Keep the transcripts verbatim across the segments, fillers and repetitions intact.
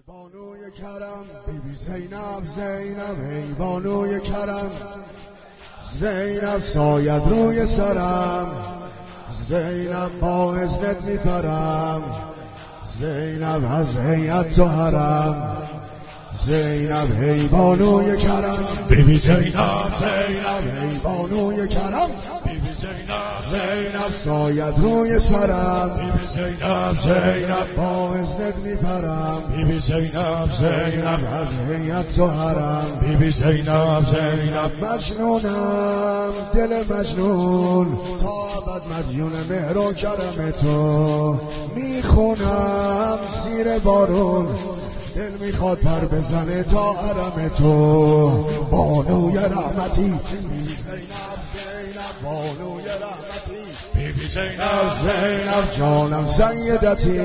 بانوی کرم بی بی زینب زینب ای بانوی کرم زینب ساید روی سرم زینب با اذنت میپرم زینب از هیئت تو حرم زینب ای بانوی کرم بی بی زینب زینب ای بانوی کرم بی بی زینب زینب ساید روی سرم بی بی زینب زینب با اذنت میپرم بی بی زینب زینب از هیئت تو حرم بی بی زینب زینب مجنونم دل مجنون تا ابد مدیون مهر و کرم تو میخونم زیر بارون دل میخواد پر بزنه تا حرم تو بانوی رحمتی زینب زینب بانوی رحمتی بی بی زینب زینب جانم سیدتی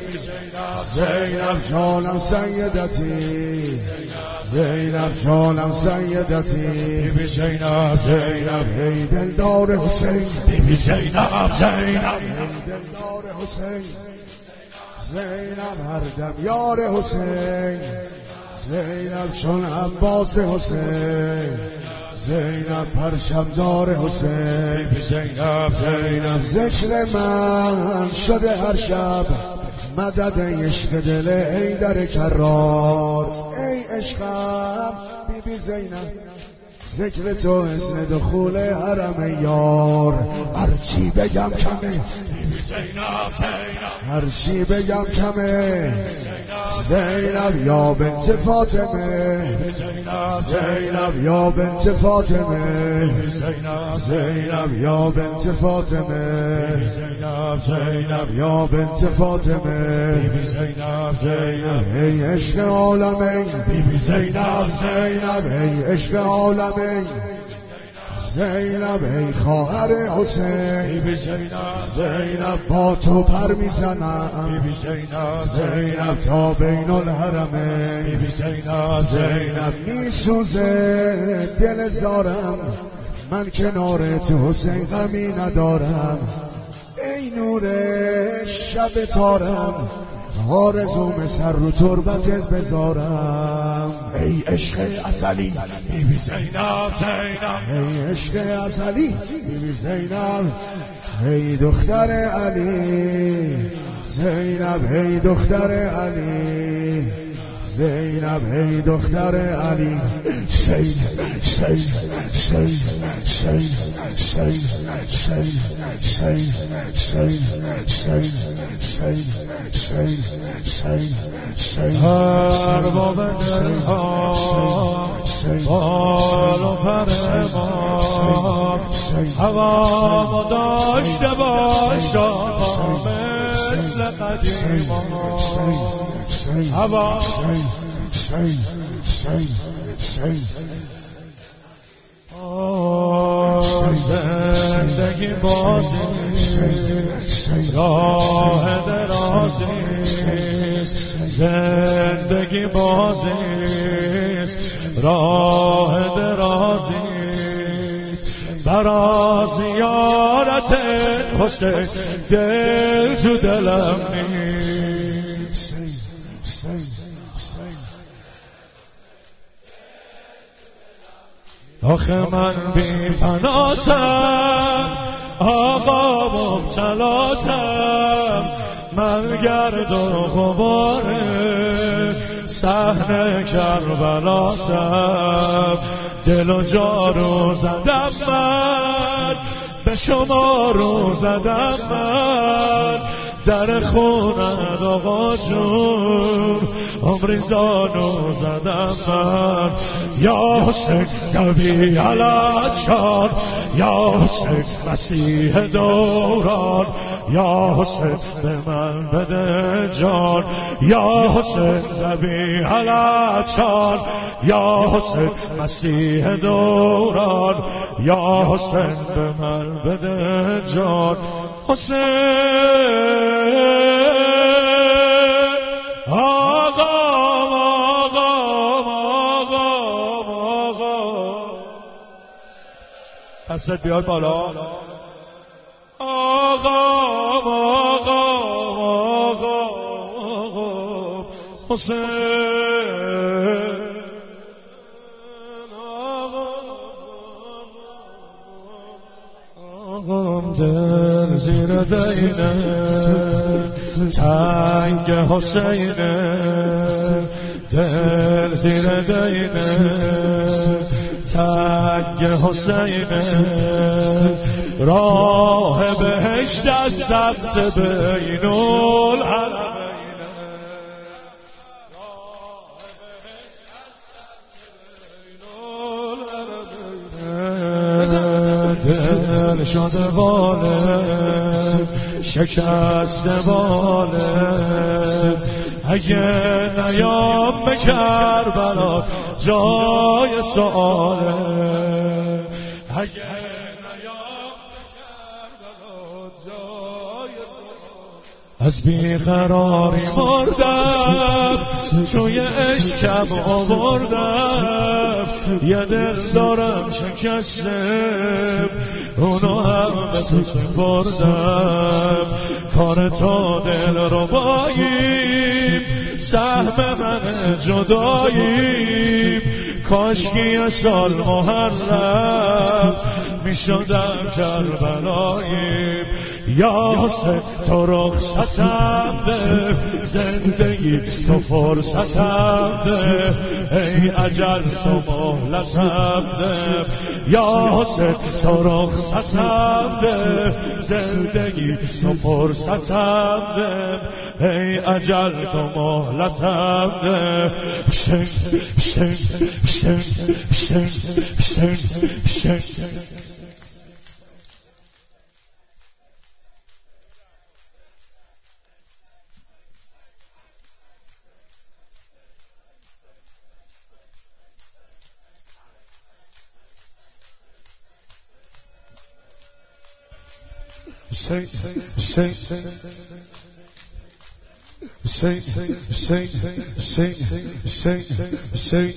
زینب جانم سیدتی زینب جانم سیدتی بی بی زینب زینب ای دلدار حسین بی بی زینب زینب ای دلدار حسین زینب هر دم یار حسین زینب چون عباس حسین زینب پرچمدار حسین بی بی زینب زینب ذکر من شده هر شب مدد عشق دل ای در کرار ای عشقم بی بی زینب ذکر تو اذن دخول حرم یار هرچی بگم کمه بی بی زینب زینب هرچی بگم کمه زینب یا بنت فاطمه زینب زینب یا بنت فاطمه زینب زینب یا بنت فاطمه زینب زینب یا بنت فاطمه بی بی زینب زینب ای عشق عالمین بی بی زینب زینب ای عشق عالمین زینب ای خواهر حسین بی بی زینب زینب با تو پر میزنم بی بی زینب زینب تا بین الحرمین بی بی زینب زینب میسوزه دل زارم من کنار تو حسین غمی ندارم ای نور شب تارم آرزوم سر رو تربتت بذارم ای عشق اصلی بی بی زینب زینب ای عشق اصلی بی بی زینب ای دختر علی زینب ای دختر علی زینب ای دختر علی شین شین شین شین شین شین شین شین شین شین شین شین شین ارباب دلها بال و پر ما هوا داشته باش مثل قدیما هوا زندگی بازی راه درازی زندگی بازی راه درازی برا زیارت حسین دل تو دلم نیست آخه من بی پناتم آقا مبتلاتم من گرد و غبار صحنه کربلاتم دل و جارو زدم من به شما رو زدم من در خونت آقا جون عمری زانو زدم من یا حسین زبی علچان یا حسین مسیح دوران یا حسین به من بده جان یا حسین زبی علچان یا حسین مسیح دوران یا حسین به من بده جان حسین آقا آقا آقا آقا دستت بیار بالا آقا آقا آقا حسین آقام دل زیر دینه تنگ حسینه دل زیر دینه تنگ حسینه راه بهشت از سبت بین الحرمین دل شده باله شکسته باله اگه نیام به کربلا جای سؤاله اگه نیام به کربلا جای سؤاله از بیقراری مردم توی عشقم آوردم یه دل دارم شکستم اونو هم به تو سپردم کار تو دل رو باییم سهم من جداییم کاشکی یه سال محرم می شدم کربلاییم یا حسین تو رخصتم ده زندگی تو فرصتم ده ای اجل تو مهلتم ده یا حسین تو رخصتم ده زندگی تو فرصتم ده ای اجل تو مهلتم ده شن شن شن شن شن شن Say, say, say, say, say, say, say, say, say, say, say,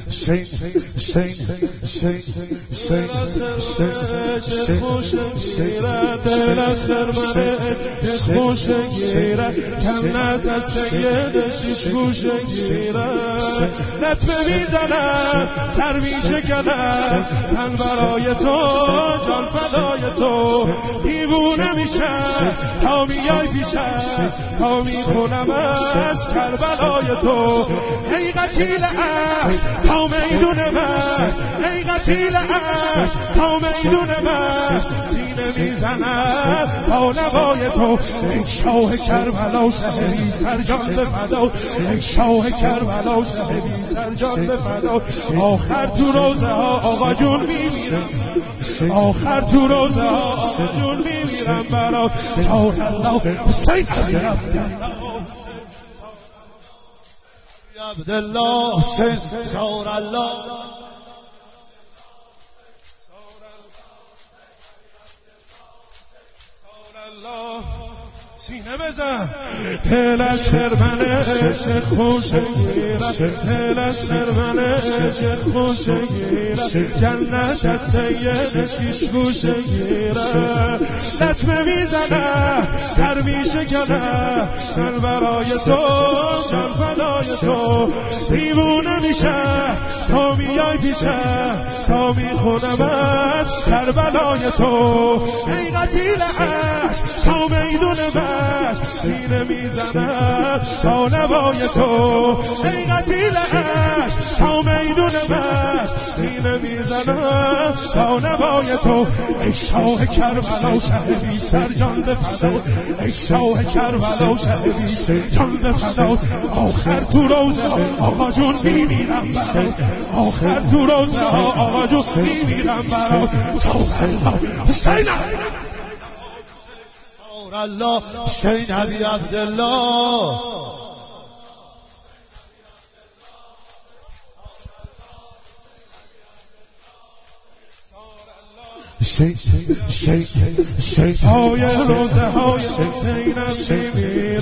از کربلای تو ای قتیل عشق تا میدون من ای قتیل عشق تا میدون من سینه میزنم با نوای تو ای شاه کربلا شهری سرجان به فدا ای شاه کربلا شهری سرجان به فدا آخر تو روزه ها آقا جون میمیرم آخر تو روزه ها آقا جون میمیرم برا صوت الله حسین عبدالله حسین صور الله سینه بزن دل از شرمن عشق خوش گیرد دل از شرمن عشق خوش گیرد جنت از سید شیش گوش گیرد لطمه میزنه سر میشکنه من برای تو جان فدای تو دیوونه میشه تا میای پیشه تا میخونم از کربلای تو ای قتیل عشق تا میدون من سینه میزنم تا نوای تو ای قتیل عشق تا میدون من سینه میزنم تا نوای تو ای شاه کربلا شهری سرجان به فدا ای شاه کربلا شهری جان به فدا آخر تو روزه ها آقا جون میمیرم برات آخر تو روزه ها آقا جون میمیرم برات صوت الله حسین الله حسین ابی عبدالله شی شی شی های روزه های حسینم میمیرم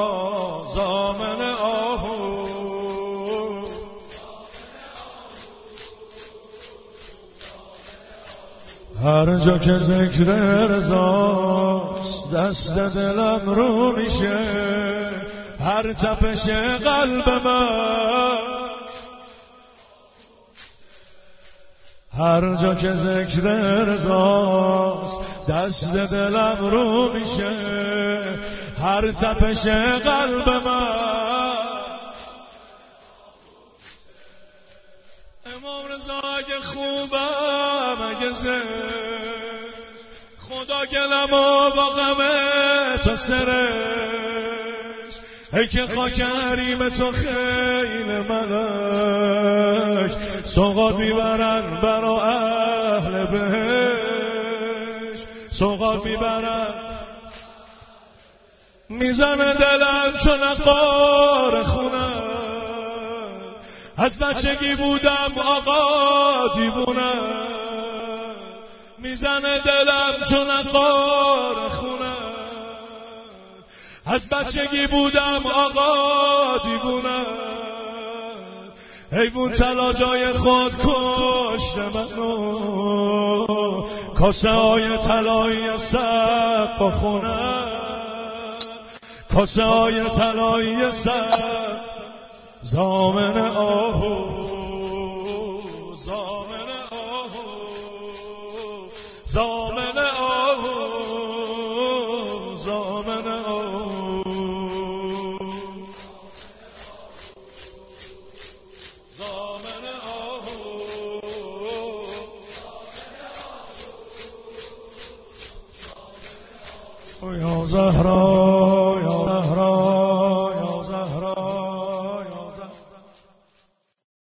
زامن آهو هر جا که ذکر رضاست دست دلم رو میشه هر تپش قلب من هر جا که ذکر رضاست دست دلم رو میشه هر تپش قلب من امام رضا اگه خوبم اگه زشت خدا گلمو با غمه تا سرش ای که خاک حریم تو خیل ملک سوغات میبرن برا اهل بهش سوغات میبرن میزنه دلم چون نقار خونم از بچگی بودم آقا دیوونه میزنه دلم چون نقار خونم از بچگی بودم آقا دیوونه حیوان طلا جای خود کشت منو کاسه های طلایی سقف خونه کاسه های طلایی سقف زامن آهو زامن آهو زامن آهو زامن آهو زامن آهو یا زهرا